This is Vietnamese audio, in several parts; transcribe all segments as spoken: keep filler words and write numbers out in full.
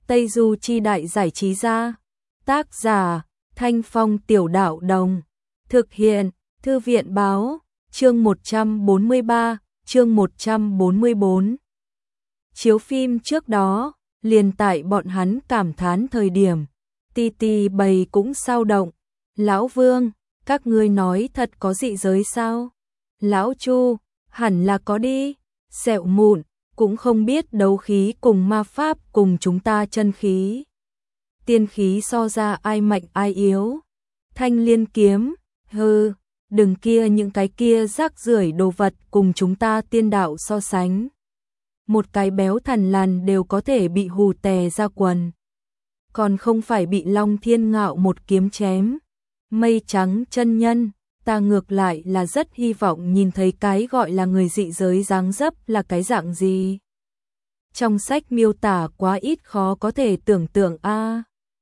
Tây Du Chi Đại Giải Trí Gia. Tác giả Thanh Phong Tiểu Đạo Đồng. Thực hiện Thư viện Báo. Chương một trăm bốn mươi ba, chương một trăm bốn mươi bốn. Chiếu phim trước đó, liền tại bọn hắn cảm thán thời điểm, Ti Ti bầy cũng sao động. Lão Vương, các ngươi nói thật có dị giới sao? Lão Chu, hẳn là có đi. Sẹo Mụn, cũng không biết đấu khí cùng ma pháp cùng chúng ta chân khí. Tiên khí so ra ai mạnh ai yếu. Thanh Liên kiếm, hừ, đừng kia những cái kia rác rưởi đồ vật cùng chúng ta tiên đạo so sánh. Một cái béo thằn lằn đều có thể bị hù tè ra quần. Còn không phải bị Long Thiên Ngạo một kiếm chém. Mây Trắng chân nhân, ta ngược lại là rất hy vọng nhìn thấy cái gọi là người dị giới dáng dấp là cái dạng gì. Trong sách miêu tả quá ít khó có thể tưởng tượng a. À.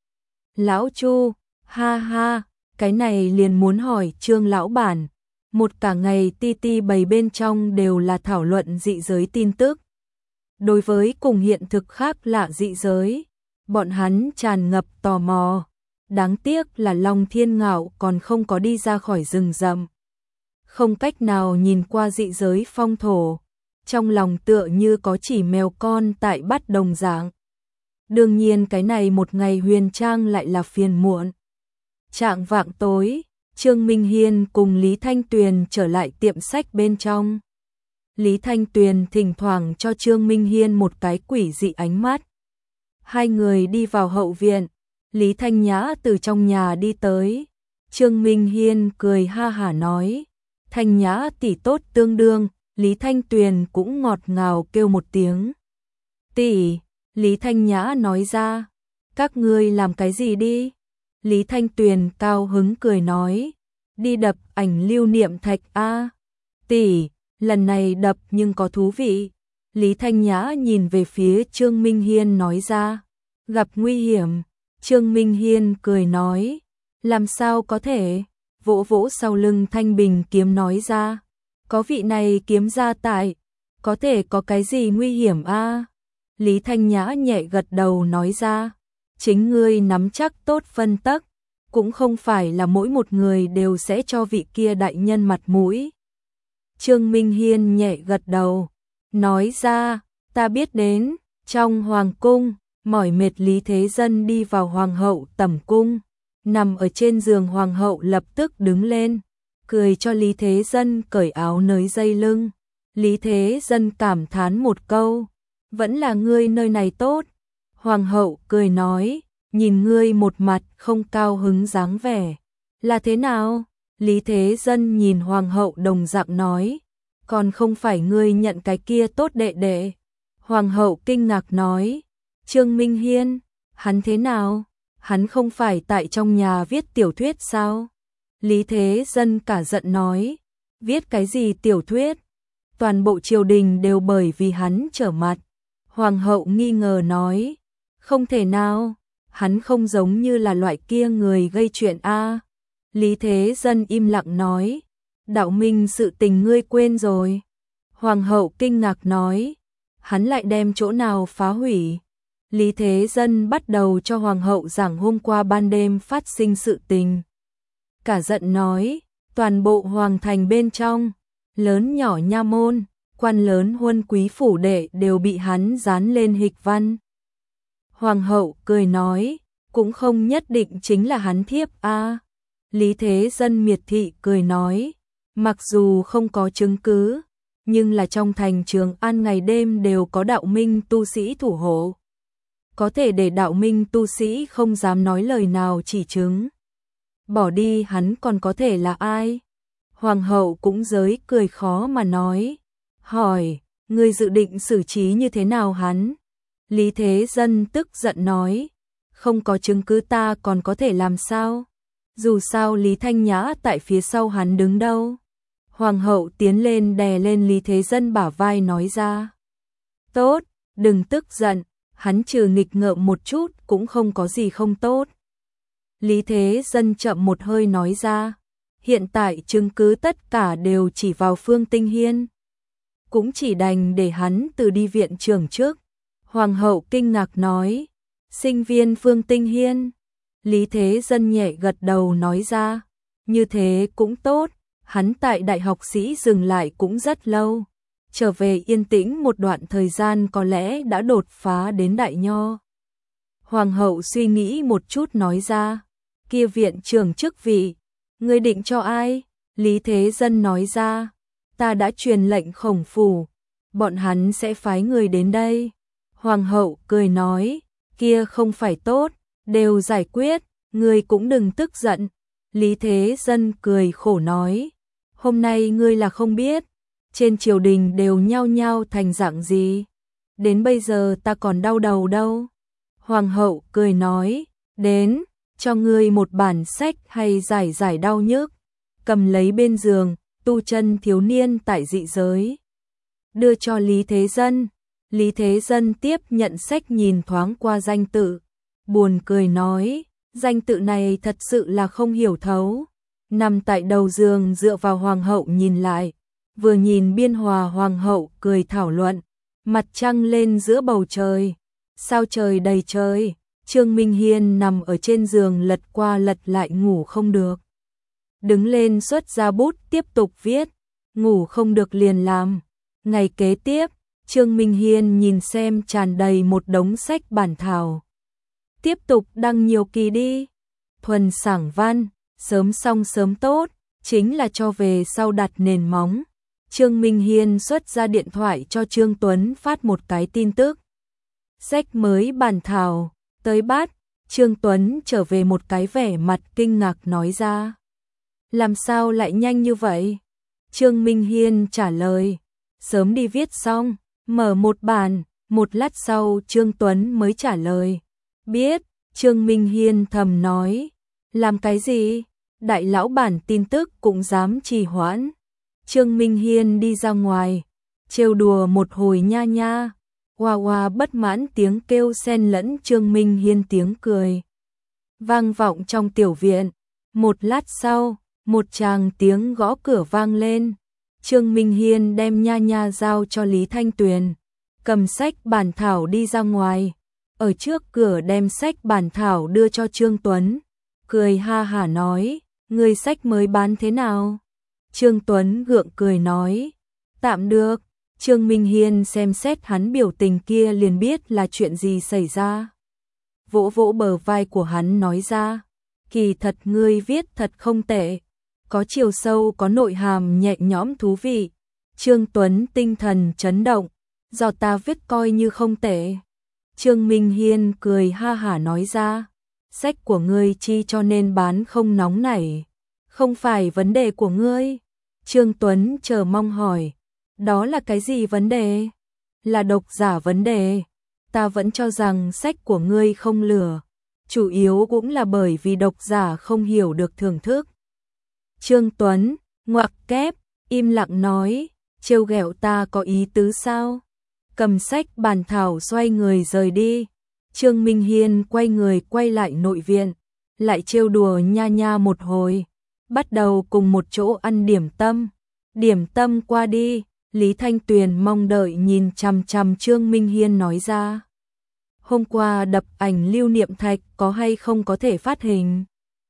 Lão Chu, ha ha, cái này liền muốn hỏi Trương lão bản. Một cả ngày Ti Ti bầy bên trong đều là thảo luận dị giới tin tức. Đối với cùng hiện thực khác lạ dị giới, bọn hắn tràn ngập tò mò. Đáng tiếc là Long Thiên Ngạo còn không có đi ra khỏi rừng rậm. Không cách nào nhìn qua dị giới phong thổ. Trong lòng tựa như có chỉ mèo con tại bắt đồng dạng. Đương nhiên cái này một ngày huyền trang lại là phiền muộn. Trạng vạng tối, Trương Minh Hiên cùng Lý Thanh Tuyền trở lại tiệm sách bên trong. Lý Thanh Tuyền thỉnh thoảng cho Trương Minh Hiên một cái quỷ dị ánh mắt. Hai người đi vào hậu viện. Lý Thanh Nhã từ trong nhà đi tới. Trương Minh Hiên cười ha hả nói. Thanh Nhã tỷ tốt tương đương. Lý Thanh Tuyền cũng ngọt ngào kêu một tiếng. Tỷ, Lý Thanh Nhã nói ra. Các ngươi làm cái gì đi? Lý Thanh Tuyền cao hứng cười nói. Đi đập ảnh lưu niệm thạch a. Tỷ, lần này đập nhưng có thú vị. Lý Thanh Nhã nhìn về phía Trương Minh Hiên nói ra. Gặp nguy hiểm. Trương Minh Hiên cười nói. Làm sao có thể? Vỗ vỗ sau lưng Thanh Bình kiếm nói ra. Có vị này kiếm ra tại. Có thể có cái gì nguy hiểm a? À? Lý Thanh Nhã nhẹ gật đầu nói ra. Chính ngươi nắm chắc tốt phân tắc. Cũng không phải là mỗi một người đều sẽ cho vị kia đại nhân mặt mũi. Trương Minh Hiên nhẹ gật đầu. Nói ra. Ta biết đến. Trong hoàng cung. Mỏi mệt Lý Thế Dân đi vào hoàng hậu tẩm cung. Nằm ở trên giường hoàng hậu lập tức đứng lên. Cười cho Lý Thế Dân cởi áo nới dây lưng. Lý Thế Dân cảm thán một câu. Vẫn là ngươi nơi này tốt. Hoàng hậu cười nói. Nhìn ngươi một mặt không cao hứng dáng vẻ. Là thế nào? Lý Thế Dân nhìn hoàng hậu đồng dạng nói. Còn không phải ngươi nhận cái kia tốt đệ đệ. Hoàng hậu kinh ngạc nói. Trương Minh Hiên, hắn thế nào? Hắn không phải tại trong nhà viết tiểu thuyết sao? Lý Thế Dân cả giận nói. Viết cái gì tiểu thuyết? Toàn bộ triều đình đều bởi vì hắn trở mặt. Hoàng hậu nghi ngờ nói. Không thể nào, hắn không giống như là loại kia người gây chuyện a. Lý Thế Dân im lặng nói. Đạo minh sự tình ngươi quên rồi. Hoàng hậu kinh ngạc nói. Hắn lại đem chỗ nào phá hủy? Lý Thế Dân bắt đầu cho hoàng hậu giảng hôm qua ban đêm phát sinh sự tình. Cả giận nói, toàn bộ hoàng thành bên trong, lớn nhỏ nha môn, quan lớn huân quý phủ đệ đều bị hắn dán lên hịch văn. Hoàng hậu cười nói, cũng không nhất định chính là hắn thiếp a. À. Lý Thế Dân miệt thị cười nói, mặc dù không có chứng cứ, nhưng là trong thành Trường An ngày đêm đều có đạo minh tu sĩ thủ hộ. Có thể để đạo minh tu sĩ không dám nói lời nào chỉ chứng. Bỏ đi hắn còn có thể là ai? Hoàng hậu cũng giới cười khó mà nói. Hỏi, ngươi dự định xử trí như thế nào hắn? Lý Thế Dân tức giận nói. Không có chứng cứ ta còn có thể làm sao? Dù sao Lý Thanh Nhã tại phía sau hắn đứng đâu? Hoàng hậu tiến lên đè lên Lý Thế Dân bả vai nói ra. Tốt, đừng tức giận. Hắn trừ nghịch ngợm một chút cũng không có gì không tốt. Lý Thế Dân chậm một hơi nói ra. Hiện tại chứng cứ tất cả đều chỉ vào Phương Tinh Hiên. Cũng chỉ đành để hắn từ đi viện trưởng trước. Hoàng hậu kinh ngạc nói. Sinh viên Phương Tinh Hiên. Lý Thế Dân nhẹ gật đầu nói ra, như thế cũng tốt, hắn tại đại học sĩ dừng lại cũng rất lâu, trở về yên tĩnh một đoạn thời gian có lẽ đã đột phá đến đại nho. Hoàng hậu suy nghĩ một chút nói ra, kia viện trưởng chức vị, ngươi định cho ai? Lý Thế Dân nói ra, ta đã truyền lệnh Khổng phủ, bọn hắn sẽ phái người đến đây. Hoàng hậu cười nói, kia không phải tốt, đều giải quyết, ngươi cũng đừng tức giận. Lý Thế Dân cười khổ nói, hôm nay ngươi là không biết, trên triều đình đều nhao nhao thành dạng gì, đến bây giờ ta còn đau đầu đâu. Hoàng hậu cười nói, đến, cho ngươi một bản sách hay giải giải đau nhức, cầm lấy bên giường, tu chân thiếu niên tại dị giới. Đưa cho Lý Thế Dân, Lý Thế Dân tiếp nhận sách nhìn thoáng qua danh tự, buồn cười nói, danh tự này thật sự là không hiểu thấu. Nằm tại đầu giường dựa vào hoàng hậu nhìn lại, vừa nhìn biên hòa hoàng hậu cười thảo luận, mặt trăng lên giữa bầu trời, sao trời đầy trời. Trương Minh Hiên nằm ở trên giường lật qua lật lại ngủ không được. Đứng lên xuất ra bút tiếp tục viết, ngủ không được liền làm. Ngày kế tiếp, Trương Minh Hiên nhìn xem tràn đầy một đống sách bản thảo. Tiếp tục đăng nhiều kỳ đi. Thuần sảng văn, sớm xong sớm tốt, chính là cho về sau đặt nền móng. Trương Minh Hiên xuất ra điện thoại cho Trương Tuấn phát một cái tin tức. Sách mới bản thảo, tới bắt. Trương Tuấn trở về một cái vẻ mặt kinh ngạc nói ra. Làm sao lại nhanh như vậy? Trương Minh Hiên trả lời, sớm đi viết xong, mở một bản. Một lát sau Trương Tuấn mới trả lời, biết. Trương Minh Hiên thầm nói, làm cái gì? Đại lão bản tin tức cũng dám trì hoãn. Trương Minh Hiên đi ra ngoài, trêu đùa một hồi nha nha. Hoa hoa bất mãn tiếng kêu xen lẫn Trương Minh Hiên tiếng cười. Vang vọng trong tiểu viện. Một lát sau, một tràng tiếng gõ cửa vang lên. Trương Minh Hiên đem nha nha giao cho Lý Thanh Tuyền, cầm sách bản thảo đi ra ngoài. Ở trước cửa đem sách bản thảo đưa cho Trương Tuấn, cười ha hả nói, người sách mới bán thế nào? Trương Tuấn gượng cười nói, tạm được. Trương Minh Hiên xem xét hắn biểu tình kia liền biết là chuyện gì xảy ra. Vỗ vỗ bờ vai của hắn nói ra, kỳ thật ngươi viết thật không tệ, có chiều sâu có nội hàm nhẹ nhõm thú vị. Trương Tuấn tinh thần chấn động, do ta viết coi như không tệ. Trương Minh Hiên cười ha hả nói ra, sách của ngươi chi cho nên bán không nóng nảy, không phải vấn đề của ngươi. Trương Tuấn chờ mong hỏi, đó là cái gì vấn đề? Là độc giả vấn đề. Ta vẫn cho rằng sách của ngươi không lừa, chủ yếu cũng là bởi vì độc giả không hiểu được thưởng thức. Trương Tuấn, ngoặc kép, im lặng nói, trêu ghẹo ta có ý tứ sao? Cầm sách bản thảo xoay người rời đi. Trương Minh Hiên quay người quay lại nội viện, lại trêu đùa nha nha một hồi, bắt đầu cùng một chỗ ăn điểm tâm. Điểm tâm qua đi, Lý Thanh Tuyền mong đợi nhìn chằm chằm Trương Minh Hiên nói ra. Hôm qua đập ảnh lưu niệm thạch có hay không có thể phát hình?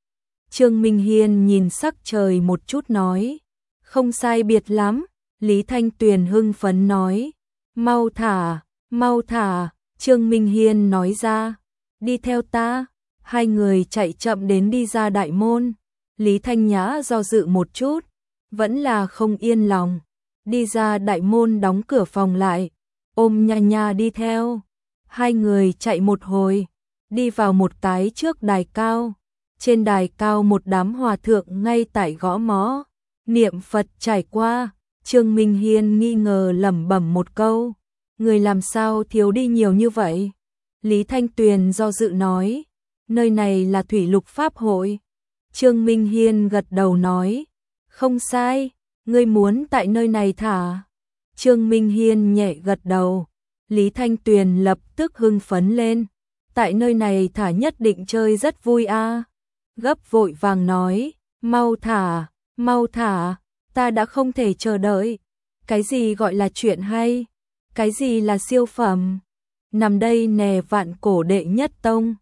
Trương Minh Hiên nhìn sắc trời một chút nói, không sai biệt lắm. Lý Thanh Tuyền hưng phấn nói, mau thả, mau thả. Trương Minh Hiên nói ra, đi theo ta. Hai người chạy chậm đến đi ra đại môn. Lý Thanh Nhã do dự một chút, vẫn là không yên lòng. Đi ra đại môn đóng cửa phòng lại, ôm nha nha đi theo. Hai người chạy một hồi, đi vào một cái trước đài cao. Trên đài cao một đám hòa thượng ngay tại gõ mõ, niệm Phật trải qua. Trương Minh Hiên nghi ngờ lẩm bẩm một câu, người làm sao thiếu đi nhiều như vậy? Lý Thanh Tuyền do dự nói, nơi này là Thủy Lục Pháp hội. Trương Minh Hiên gật đầu nói, không sai, ngươi muốn tại nơi này thả. Trương Minh Hiên nhẹ gật đầu. Lý Thanh Tuyền lập tức hưng phấn lên, tại nơi này thả nhất định chơi rất vui a. Gấp vội vàng nói, mau thả, mau thả, ta đã không thể chờ đợi. Cái gì gọi là chuyện hay? Cái gì là siêu phẩm? nằm đây nè vạn cổ đệ nhất tông.